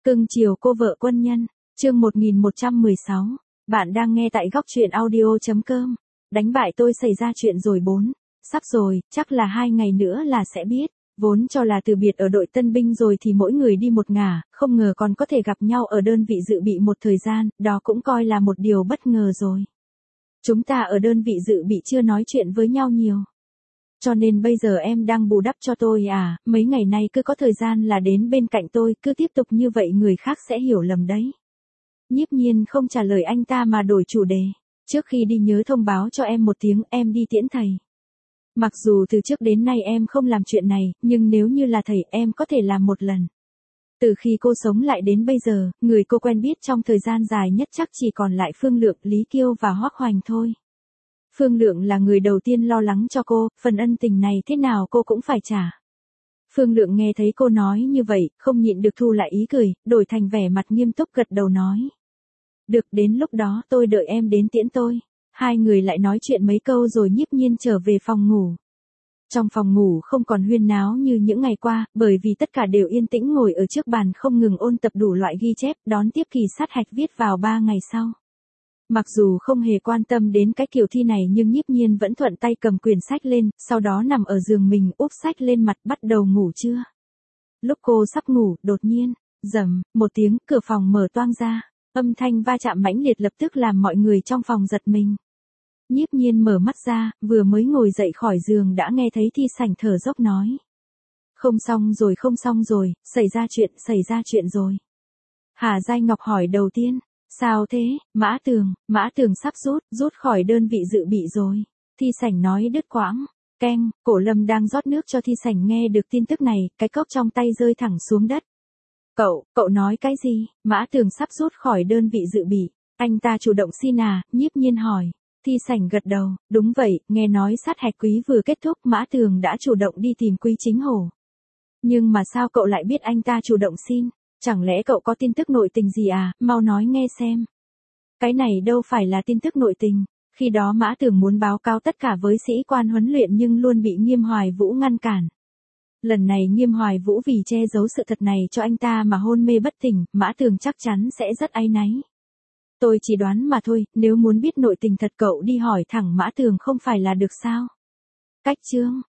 Cưng chiều cô vợ quân nhân, chương 1116. Bạn đang nghe tại góc truyện audio.com. Đánh bại tôi xảy ra chuyện rồi 4. Sắp rồi, chắc là 2 ngày nữa là sẽ biết. Vốn cho là từ biệt ở đội tân binh rồi thì mỗi người đi một ngả, không ngờ còn có thể gặp nhau ở đơn vị dự bị một thời gian, đó cũng coi là một điều bất ngờ rồi. Chúng ta ở đơn vị dự bị chưa nói chuyện với nhau nhiều. Cho nên bây giờ em đang bù đắp cho tôi à, mấy ngày nay cứ có thời gian là đến bên cạnh tôi, cứ tiếp tục như vậy người khác sẽ hiểu lầm đấy. Nhiếp Nhiên không trả lời anh ta mà đổi chủ đề. Trước khi đi nhớ thông báo cho em một tiếng, em đi tiễn thầy. Mặc dù từ trước đến nay em không làm chuyện này, nhưng nếu như là thầy em có thể làm một lần. Từ khi cô sống lại đến bây giờ, người cô quen biết trong thời gian dài nhất chắc chỉ còn lại Phương Lượng, Lý Kiêu và Hoắc Hoành thôi. Phương Lượng là người đầu tiên lo lắng cho cô, phần ân tình này thế nào cô cũng phải trả. Phương Lượng nghe thấy cô nói như vậy, không nhịn được thu lại ý cười, đổi thành vẻ mặt nghiêm túc gật đầu nói. Được, đến lúc đó tôi đợi em đến tiễn tôi. Hai người lại nói chuyện mấy câu rồi Nhiếp Nhiên trở về phòng ngủ. Trong phòng ngủ không còn huyên náo như những ngày qua, bởi vì tất cả đều yên tĩnh ngồi ở trước bàn không ngừng ôn tập đủ loại ghi chép, đón tiếp kỳ sát hạch viết vào 3 ngày sau. Mặc dù không hề quan tâm đến cái kiểu thi này nhưng Nhiếp Nhiên vẫn thuận tay cầm quyển sách lên, sau đó nằm ở giường mình úp sách lên mặt bắt đầu ngủ trưa. Lúc cô sắp ngủ, đột nhiên, rầm, một tiếng, cửa phòng mở toang ra, âm thanh va chạm mãnh liệt lập tức làm mọi người trong phòng giật mình. Nhiếp Nhiên mở mắt ra, vừa mới ngồi dậy khỏi giường đã nghe thấy Thi Sảnh thở dốc nói. Không xong rồi, xảy ra chuyện rồi. Hà Giai Ngọc hỏi đầu tiên. Sao thế, Mã Tường sắp rút khỏi đơn vị dự bị rồi. Thi Sảnh nói đứt quãng. Keng, Cổ Lâm đang rót nước cho Thi Sảnh nghe được tin tức này, cái cốc trong tay rơi thẳng xuống đất. Cậu nói cái gì, Mã Tường sắp rút khỏi đơn vị dự bị. Anh ta chủ động xin à, Nhiếp Nhiên hỏi. Thi Sảnh gật đầu, đúng vậy, nghe nói sát hạch quý vừa kết thúc Mã Tường đã chủ động đi tìm Quý Chính Hổ. Nhưng mà sao cậu lại biết anh ta chủ động xin? Chẳng lẽ cậu có tin tức nội tình gì à, mau nói nghe xem. Cái này đâu phải là tin tức nội tình, khi đó Mã Tường muốn báo cáo tất cả với sĩ quan huấn luyện nhưng luôn bị Nghiêm Hoài Vũ ngăn cản. Lần này Nghiêm Hoài Vũ vì che giấu sự thật này cho anh ta mà hôn mê bất tỉnh, Mã Tường chắc chắn sẽ rất áy náy. Tôi chỉ đoán mà thôi, nếu muốn biết nội tình thật cậu đi hỏi thẳng Mã Tường không phải là được sao? Cách chương,